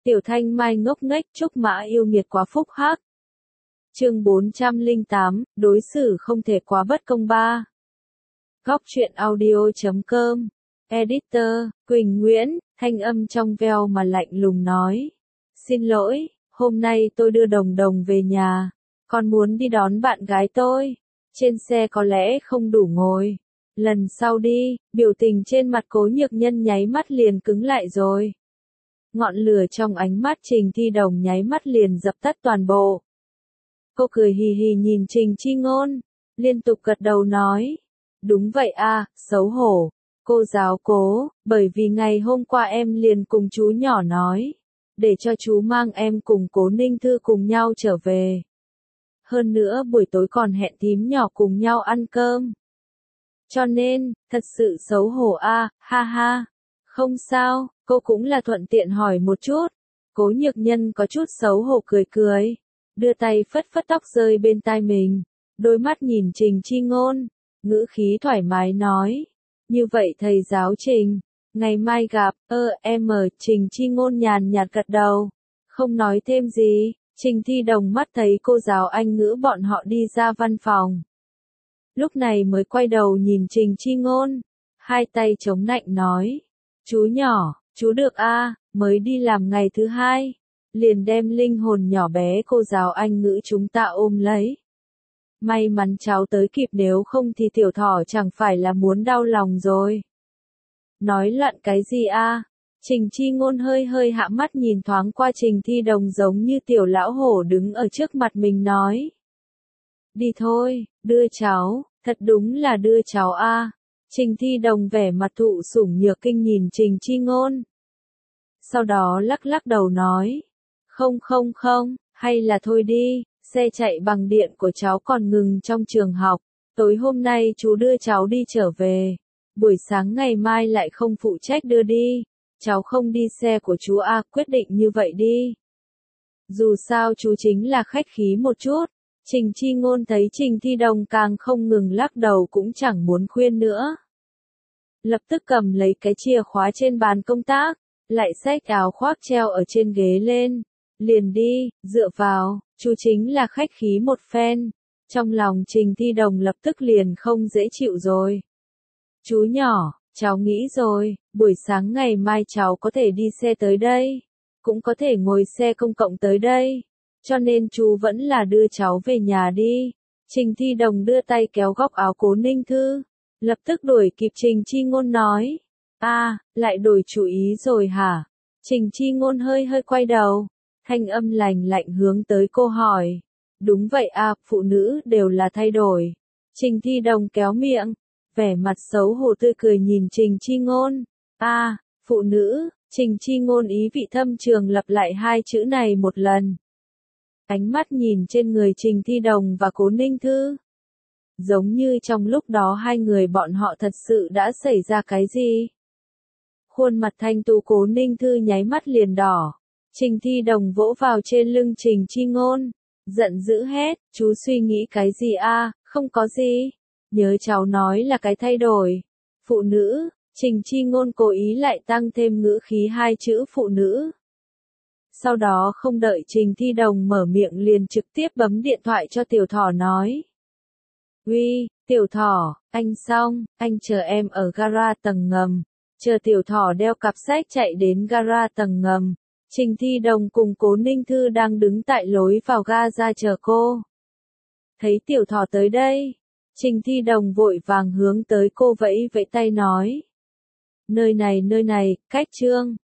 Tiểu Thanh Mai ngốc nghếch, Trúc Mã yêu nghiệt quá phúc hắc. Chương 408, đối xử không thể quá bất công ba. Góc truyện audio.com. Editor, Quỳnh Nguyễn, thanh âm trong veo mà lạnh lùng nói. Xin lỗi, hôm nay tôi đưa Đồng Đồng về nhà. Con muốn đi đón bạn gái tôi. Trên xe có lẽ không đủ ngồi. Lần sau đi, biểu tình trên mặt Cố Nhược Nhân nháy mắt liền cứng lại rồi. Ngọn lửa trong ánh mắt Trình Thi Đồng nháy mắt liền dập tắt toàn bộ. Cô cười hì hì nhìn Trình Chi Ngôn, liên tục gật đầu nói. Đúng vậy à, xấu hổ. Cô giáo Cố, bởi vì ngày hôm qua em liền cùng chú nhỏ nói. Để cho chú mang em cùng Cố Ninh Thư cùng nhau trở về. Hơn nữa buổi tối còn hẹn thím nhỏ cùng nhau ăn cơm. Cho nên, thật sự xấu hổ à, ha ha. Không sao, cô cũng là thuận tiện hỏi một chút. Cố Nhược Nhân có chút xấu hổ cười cười. Đưa tay phất phất tóc rơi bên tai mình. Đôi mắt nhìn Trình Chi Ngôn. Ngữ khí thoải mái nói. Như vậy thầy giáo Trình. Ngày mai gặp, Trình Chi Ngôn nhàn nhạt gật đầu. Không nói thêm gì. Trình Thi Đồng mắt thấy cô giáo Anh ngữ bọn họ đi ra văn phòng. Lúc này mới quay đầu nhìn Trình Chi Ngôn. Hai tay chống nạnh nói. Chú nhỏ, chú được a, mới đi làm ngày thứ hai. Liền đem linh hồn nhỏ bé cô giáo Anh ngữ chúng ta ôm lấy. May mắn cháu tới kịp, nếu không thì tiểu thỏ chẳng phải là muốn đau lòng rồi. Nói loạn cái gì a? Trình Chi Ngôn hơi hạ mắt nhìn thoáng qua Trình Thi Đồng giống như tiểu lão hổ đứng ở trước mặt mình nói. Đi thôi, đưa cháu, thật đúng là đưa cháu a. Trình Thi Đồng vẻ mặt thụ sủng nhược kinh nhìn Trình Chi Ngôn. Sau đó lắc đầu nói. Không, hay là thôi đi, xe chạy bằng điện của cháu còn ngừng trong trường học. Tối hôm nay chú đưa cháu đi trở về. Buổi sáng ngày mai lại không phụ trách đưa đi. Cháu không đi xe của chú a, quyết định như vậy đi. Dù sao chú chính là khách khí một chút. Trình Chi Ngôn thấy Trình Thi Đồng càng không ngừng lắc đầu cũng chẳng muốn khuyên nữa. Lập tức cầm lấy cái chìa khóa trên bàn công tác, lại xách áo khoác treo ở trên ghế lên. Liền đi, dựa vào, chú chính là khách khí một phen. Trong lòng Trình Thi Đồng lập tức liền không dễ chịu rồi. Chú nhỏ, cháu nghĩ rồi, buổi sáng ngày mai cháu có thể đi xe tới đây, cũng có thể ngồi xe công cộng tới đây. Cho nên chú vẫn là đưa cháu về nhà đi. Trình Thi Đồng đưa tay kéo góc áo Cố Ninh Thư. Lập tức đuổi kịp Trình Chi Ngôn nói. Lại đổi chủ ý rồi hả? Trình Chi Ngôn hơi quay đầu. Thanh âm lạnh lạnh hướng tới cô hỏi. Đúng vậy à, phụ nữ đều là thay đổi. Trình Thi Đồng kéo miệng. Vẻ mặt xấu hổ tươi cười nhìn Trình Chi Ngôn. Phụ nữ. Trình Chi Ngôn ý vị thâm trường lặp lại hai chữ này một lần. Ánh mắt nhìn trên người Trình Thi Đồng và Cố Ninh Thư. Giống như trong lúc đó hai người bọn họ thật sự đã xảy ra cái gì. Khuôn mặt thanh tú Cố Ninh Thư nháy mắt liền đỏ. Trình Thi Đồng vỗ vào trên lưng Trình Chi Ngôn. Giận dữ hét, chú suy nghĩ cái gì a? Không có gì. Nhớ cháu nói là cái thay đổi. Phụ nữ. Trình Chi Ngôn cố ý lại tăng thêm ngữ khí hai chữ phụ nữ. Sau đó không đợi Trình Thi Đồng mở miệng liền trực tiếp bấm điện thoại cho Tiểu Thỏ nói. Uy, Tiểu Thỏ, anh xong, anh chờ em ở gara tầng ngầm. Chờ Tiểu Thỏ đeo cặp sách chạy đến gara tầng ngầm. Trình Thi Đồng cùng Cố Ninh Thư đang đứng tại lối vào ga ra chờ cô. Thấy Tiểu Thỏ tới đây, Trình Thi Đồng vội vàng hướng tới cô vẫy tay nói. Nơi này, cách Trương.